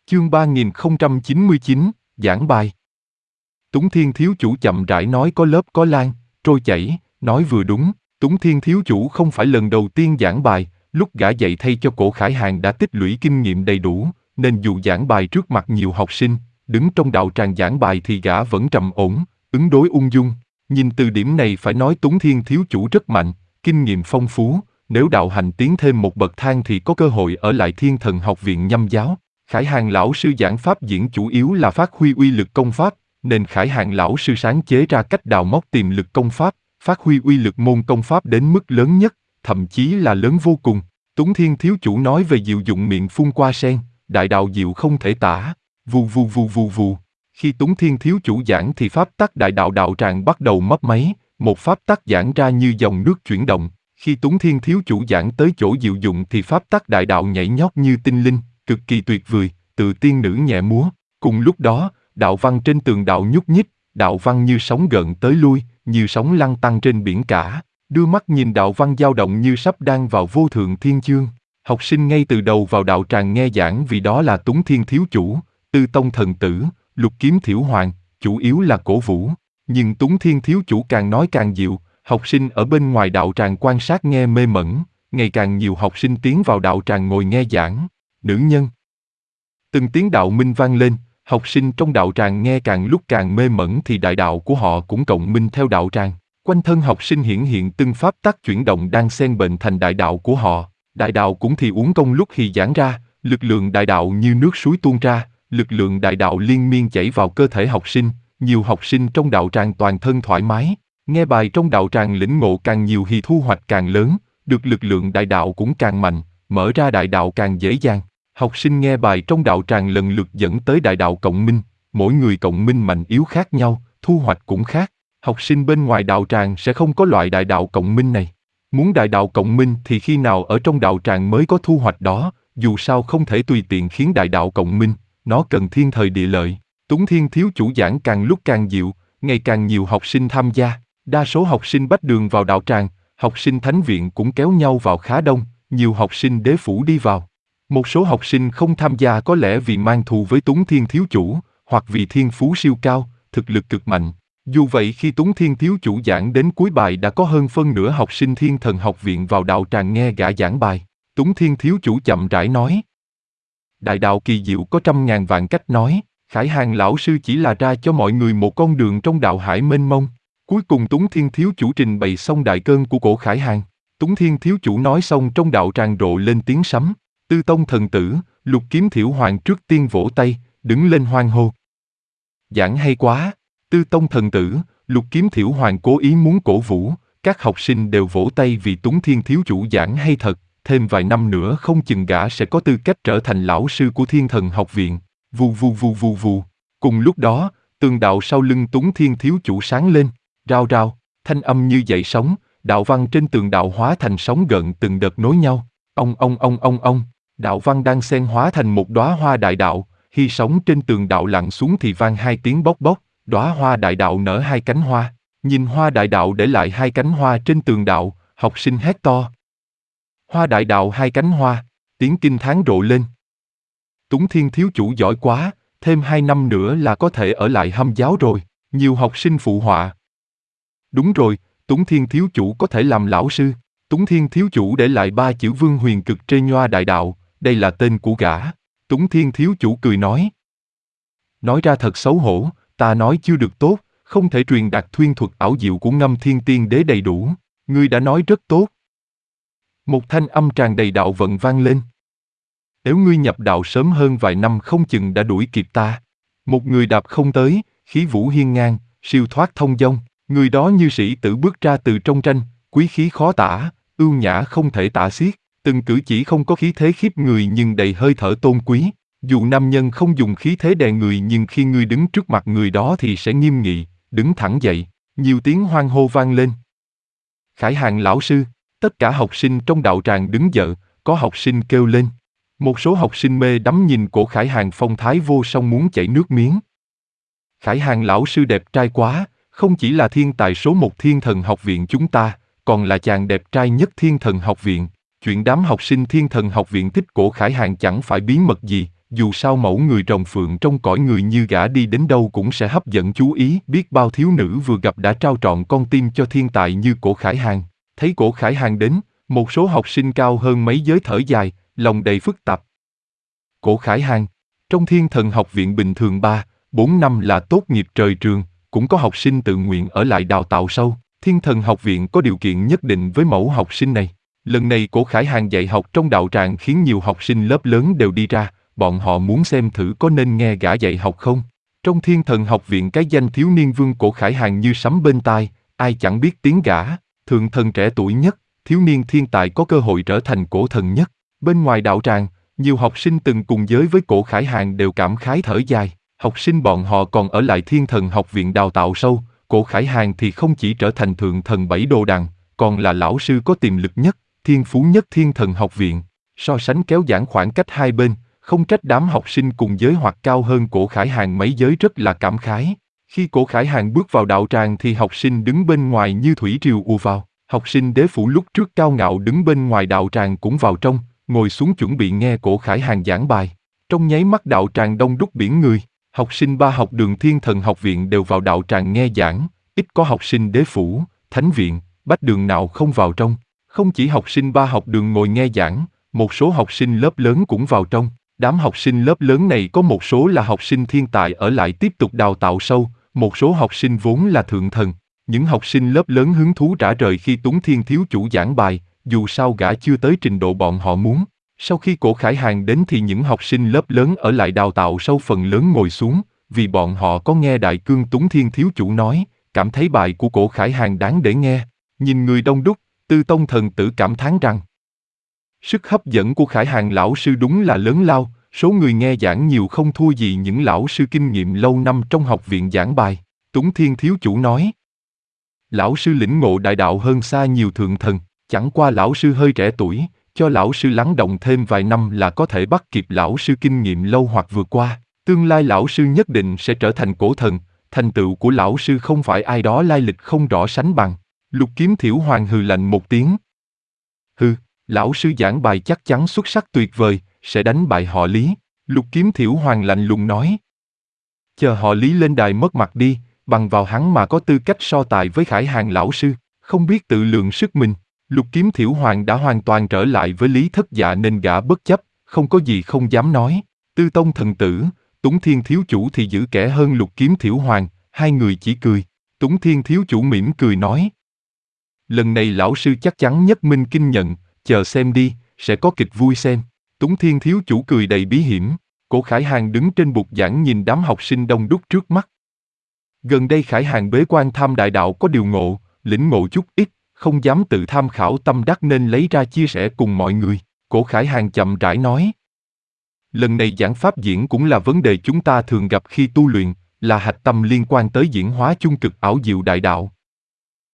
Chương 3099, giảng bài. Túng Thiên thiếu chủ chậm rãi nói có lớp có lan, trôi chảy, nói vừa đúng. Túng Thiên thiếu chủ không phải lần đầu tiên giảng bài, lúc gã dạy thay cho Cổ Khải Hàng đã tích lũy kinh nghiệm đầy đủ, nên dù giảng bài trước mặt nhiều học sinh, đứng trong đạo tràng giảng bài thì gã vẫn trầm ổn, ứng đối ung dung. Nhìn từ điểm này phải nói Túng Thiên thiếu chủ rất mạnh, kinh nghiệm phong phú, nếu đạo hành tiến thêm một bậc thang thì có cơ hội ở lại Thiên Thần Học viện nhâm giáo. Khải Hàng lão sư giảng pháp diễn chủ yếu là phát huy uy lực công pháp, nên Khải Hàng lão sư sáng chế ra cách đào móc tiềm lực công pháp, phát huy uy lực môn công pháp đến mức lớn nhất, thậm chí là lớn vô cùng. Túng Thiên thiếu chủ nói về diệu dụng miệng phun qua sen, đại đạo diệu không thể tả, vù vù vù vù vù. Khi Túng Thiên thiếu chủ giảng thì pháp tắc đại đạo đạo tràng bắt đầu mấp máy, một pháp tắc giảng ra như dòng nước chuyển động. Khi Túng Thiên thiếu chủ giảng tới chỗ diệu dụng thì pháp tắc đại đạo nhảy nhót như tinh linh, cực kỳ tuyệt vời, tự tiên nữ nhẹ múa. Cùng lúc đó, đạo văn trên tường đạo nhúc nhích, đạo văn như sóng gợn tới lui, như sóng lăn tăn trên biển cả. Đưa mắt nhìn đạo văn dao động như sắp đang vào vô thượng thiên chương. Học sinh ngay từ đầu vào đạo tràng nghe giảng vì đó là Túng Thiên thiếu chủ, Tư Tông thần tử, Lục Kiếm Thiểu Hoàng, chủ yếu là cổ vũ. Nhưng Túng Thiên thiếu chủ càng nói càng dịu, học sinh ở bên ngoài đạo tràng quan sát nghe mê mẩn, ngày càng nhiều học sinh tiến vào đạo tràng ngồi nghe giảng. Nữ nhân. Từng tiếng đạo minh vang lên, học sinh trong đạo tràng nghe càng lúc càng mê mẩn thì đại đạo của họ cũng cộng minh theo đạo tràng. Quanh thân học sinh hiển hiện từng pháp tắc chuyển động đang xen bệnh thành đại đạo của họ. Đại đạo cũng thì uống công lúc thì giảng ra, lực lượng đại đạo như nước suối tuôn ra, lực lượng đại đạo liên miên chảy vào cơ thể học sinh. Nhiều học sinh trong đạo tràng toàn thân thoải mái, nghe bài trong đạo tràng lĩnh ngộ càng nhiều thì thu hoạch càng lớn, được lực lượng đại đạo cũng càng mạnh, mở ra đại đạo càng dễ dàng. Học sinh nghe bài trong đạo tràng lần lượt dẫn tới đại đạo cộng minh, mỗi người cộng minh mạnh yếu khác nhau, thu hoạch cũng khác. Học sinh bên ngoài đạo tràng sẽ không có loại đại đạo cộng minh này. Muốn đại đạo cộng minh thì khi nào ở trong đạo tràng mới có thu hoạch đó, dù sao không thể tùy tiện khiến đại đạo cộng minh, nó cần thiên thời địa lợi. Túng Thiên thiếu chủ giảng càng lúc càng dịu, ngày càng nhiều học sinh tham gia. Đa số học sinh bách đường vào đạo tràng, học sinh thánh viện cũng kéo nhau vào khá đông, nhiều học sinh đế phủ đi vào. Một số học sinh không tham gia có lẽ vì mang thù với Túng Thiên thiếu chủ, hoặc vì thiên phú siêu cao, thực lực cực mạnh. Dù vậy khi Túng Thiên thiếu chủ giảng đến cuối bài đã có hơn phân nửa học sinh Thiên Thần Học viện vào đạo tràng nghe gã giảng bài. Túng Thiên thiếu chủ chậm rãi nói. Đại đạo kỳ diệu có trăm ngàn vạn cách nói. Khải Hàng lão sư chỉ là ra cho mọi người một con đường trong đạo hải mênh mông. Cuối cùng Túng Thiên thiếu chủ trình bày xong đại cơn của Cổ Khải Hàng. Túng Thiên thiếu chủ nói xong trong đạo tràng rộ lên tiếng sấm. Tư Tông thần tử, Lục Kiếm Thiểu Hoàng trước tiên vỗ tay, đứng lên hoan hô. Giảng hay quá. Tư Tông thần tử, Lục Kiếm Thiểu Hoàng cố ý muốn cổ vũ, các học sinh đều vỗ tay vì Túng Thiên thiếu chủ giảng hay thật. Thêm vài năm nữa không chừng gã sẽ có tư cách trở thành lão sư của Thiên Thần Học viện. Vù vù vù vù vù. Cùng lúc đó, tường đạo sau lưng Túng Thiên thiếu chủ sáng lên, rao rao, thanh âm như dậy sóng, đạo văn trên tường đạo hóa thành sóng gợn từng đợt nối nhau. Ông, đạo văn đang xen hóa thành một đóa hoa đại đạo, khi sóng trên tường đạo lặn xuống thì vang hai tiếng bốc bốc, đóa hoa đại đạo nở hai cánh hoa. Nhìn hoa đại đạo để lại hai cánh hoa trên tường đạo, học sinh hét to. Hoa đại đạo hai cánh hoa, tiếng kinh thán rộ lên. Túng Thiên thiếu chủ giỏi quá, thêm 2 năm nữa là có thể ở lại Hâm giáo rồi, nhiều học sinh phụ họa. Đúng rồi, Túng Thiên thiếu chủ có thể làm lão sư. Túng Thiên thiếu chủ để lại 3 chữ Vương Huyền Cực Trê Nhoa Đại Đạo, đây là tên của gã. Túng Thiên thiếu chủ cười nói. Nói ra thật xấu hổ, ta nói chưa được tốt, không thể truyền đạt thuyên thuật ảo diệu của Ngâm Thiên Tiên Đế đầy đủ. Ngươi đã nói rất tốt. Một thanh âm tràn đầy đạo vận vang lên. Nếu ngươi nhập đạo sớm hơn vài năm không chừng đã đuổi kịp ta. Một người đạp không tới, khí vũ hiên ngang, siêu thoát thông dong. Người đó như sĩ tử bước ra từ trong tranh, quý khí khó tả, ưu nhã không thể tả xiết. Từng cử chỉ không có khí thế khiếp người nhưng đầy hơi thở tôn quý. Dù nam nhân không dùng khí thế đè người nhưng khi ngươi đứng trước mặt người đó thì sẽ nghiêm nghị, đứng thẳng dậy. Nhiều tiếng hoan hô vang lên. Khải Hàng lão sư, tất cả học sinh trong đạo tràng đứng dậy, có học sinh kêu lên. Một số học sinh mê đắm nhìn Cổ Khải Hàng phong thái vô song muốn chảy nước miếng. Khải Hàng lão sư đẹp trai quá, không chỉ là thiên tài số 1 Thiên Thần Học viện chúng ta, còn là chàng đẹp trai nhất Thiên Thần Học viện. Chuyện đám học sinh Thiên Thần Học viện thích Cổ Khải Hàng chẳng phải bí mật gì, dù sao mẫu người rồng phượng trong cõi người như gã đi đến đâu cũng sẽ hấp dẫn chú ý. Biết bao thiếu nữ vừa gặp đã trao trọn con tim cho thiên tài như Cổ Khải Hàng. Thấy Cổ Khải Hàng đến, một số học sinh cao hơn mấy giới thở dài, lòng đầy phức tạp. Cổ Khải Hàng, trong Thiên Thần Học viện bình thường 3-4 năm là tốt nghiệp trời trường, cũng có học sinh tự nguyện ở lại đào tạo sâu. Thiên Thần Học viện có điều kiện nhất định với mẫu học sinh này. Lần này Cổ Khải Hàng dạy học trong đạo tràng khiến nhiều học sinh lớp lớn đều đi ra, bọn họ muốn xem thử có nên nghe gã dạy học không. Trong Thiên Thần Học viện cái danh thiếu niên vương Cổ Khải Hàng như sấm bên tai, ai chẳng biết tiếng gã, thượng thần trẻ tuổi nhất, thiếu niên thiên tài có cơ hội trở thành cổ thần nhất. Bên ngoài đạo tràng, nhiều học sinh từng cùng giới với Cổ Khải Hàng đều cảm khái thở dài. Học sinh bọn họ còn ở lại Thiên Thần Học viện đào tạo sâu, Cổ Khải Hàng thì không chỉ trở thành thượng thần 7 đồ đằng, còn là lão sư có tiềm lực nhất, thiên phú nhất Thiên Thần Học viện. So sánh kéo giãn khoảng cách hai bên, không trách đám học sinh cùng giới hoặc cao hơn Cổ Khải Hàng mấy giới rất là cảm khái. Khi Cổ Khải Hàng bước vào đạo tràng thì học sinh đứng bên ngoài như thủy triều ùa vào. Học sinh đế phủ lúc trước cao ngạo đứng bên ngoài đạo tràng cũng vào trong, ngồi xuống chuẩn bị nghe Cổ Khải Hàng giảng bài. Trong nháy mắt đạo tràng đông đúc biển người, học sinh 3 học đường Thiên Thần Học viện đều vào đạo tràng nghe giảng, ít có học sinh đế phủ, thánh viện, bách đường nào không vào trong. Không chỉ học sinh 3 học đường ngồi nghe giảng, một số học sinh lớp lớn cũng vào trong. Đám học sinh lớp lớn này có một số là học sinh thiên tài ở lại tiếp tục đào tạo sâu, một số học sinh vốn là thượng thần. Những học sinh lớp lớn hứng thú rã rời khi Tuấn Thiên thiếu chủ giảng bài, dù sao gã chưa tới trình độ bọn họ muốn. Sau khi Cổ Khải Hàng đến thì những học sinh lớp lớn ở lại đào tạo sâu phần lớn ngồi xuống, vì bọn họ có nghe Đại Cương Tuấn Thiên thiếu chủ nói, cảm thấy bài của Cổ Khải Hàng đáng để nghe. Nhìn người đông đúc, Tư Tông thần tử cảm thán rằng sức hấp dẫn của Khải Hàng lão sư đúng là lớn lao, số người nghe giảng nhiều không thua gì những lão sư kinh nghiệm lâu năm trong học viện giảng bài. Tuấn Thiên thiếu chủ nói, lão sư lĩnh ngộ đại đạo hơn xa nhiều thượng thần, chẳng qua lão sư hơi trẻ tuổi, cho lão sư lắng động thêm vài năm là có thể bắt kịp lão sư kinh nghiệm lâu hoặc vượt qua. Tương lai lão sư nhất định sẽ trở thành cổ thần, thành tựu của lão sư không phải ai đó lai lịch không rõ sánh bằng. Lục Kiếm Thiểu Hoàng hừ lạnh một tiếng. Hừ, lão sư giảng bài chắc chắn xuất sắc tuyệt vời, sẽ đánh bại họ Lý. Lục Kiếm Thiểu Hoàng lạnh lùng nói. Chờ họ Lý lên đài mất mặt đi, bằng vào hắn mà có tư cách so tài với Khải Hàng lão sư, không biết tự lượng sức mình. Lục Kiếm Thiểu Hoàng đã hoàn toàn trở lại với Lý Thất Dạ nên gã bất chấp, không có gì không dám nói. Tư Tông thần tử, Tuấn Thiên thiếu chủ thì giữ kẻ hơn Lục Kiếm Thiểu Hoàng, hai người chỉ cười. Tuấn Thiên thiếu chủ mỉm cười nói. Lần này lão sư chắc chắn nhất minh kinh nhận, chờ xem đi, sẽ có kịch vui xem. Tuấn Thiên thiếu chủ cười đầy bí hiểm. Cổ Khải Hàng đứng trên bục giảng nhìn đám học sinh đông đúc trước mắt. Gần đây Khải Hàng bế quan tham đại đạo có điều ngộ, lĩnh ngộ chút ít, không dám tự tham khảo tâm đắc nên lấy ra chia sẻ cùng mọi người. Cổ Khải Hàng chậm rãi nói. Lần này giảng pháp diễn cũng là vấn đề chúng ta thường gặp khi tu luyện, là hạch tâm liên quan tới diễn hóa chung cực ảo diệu đại đạo.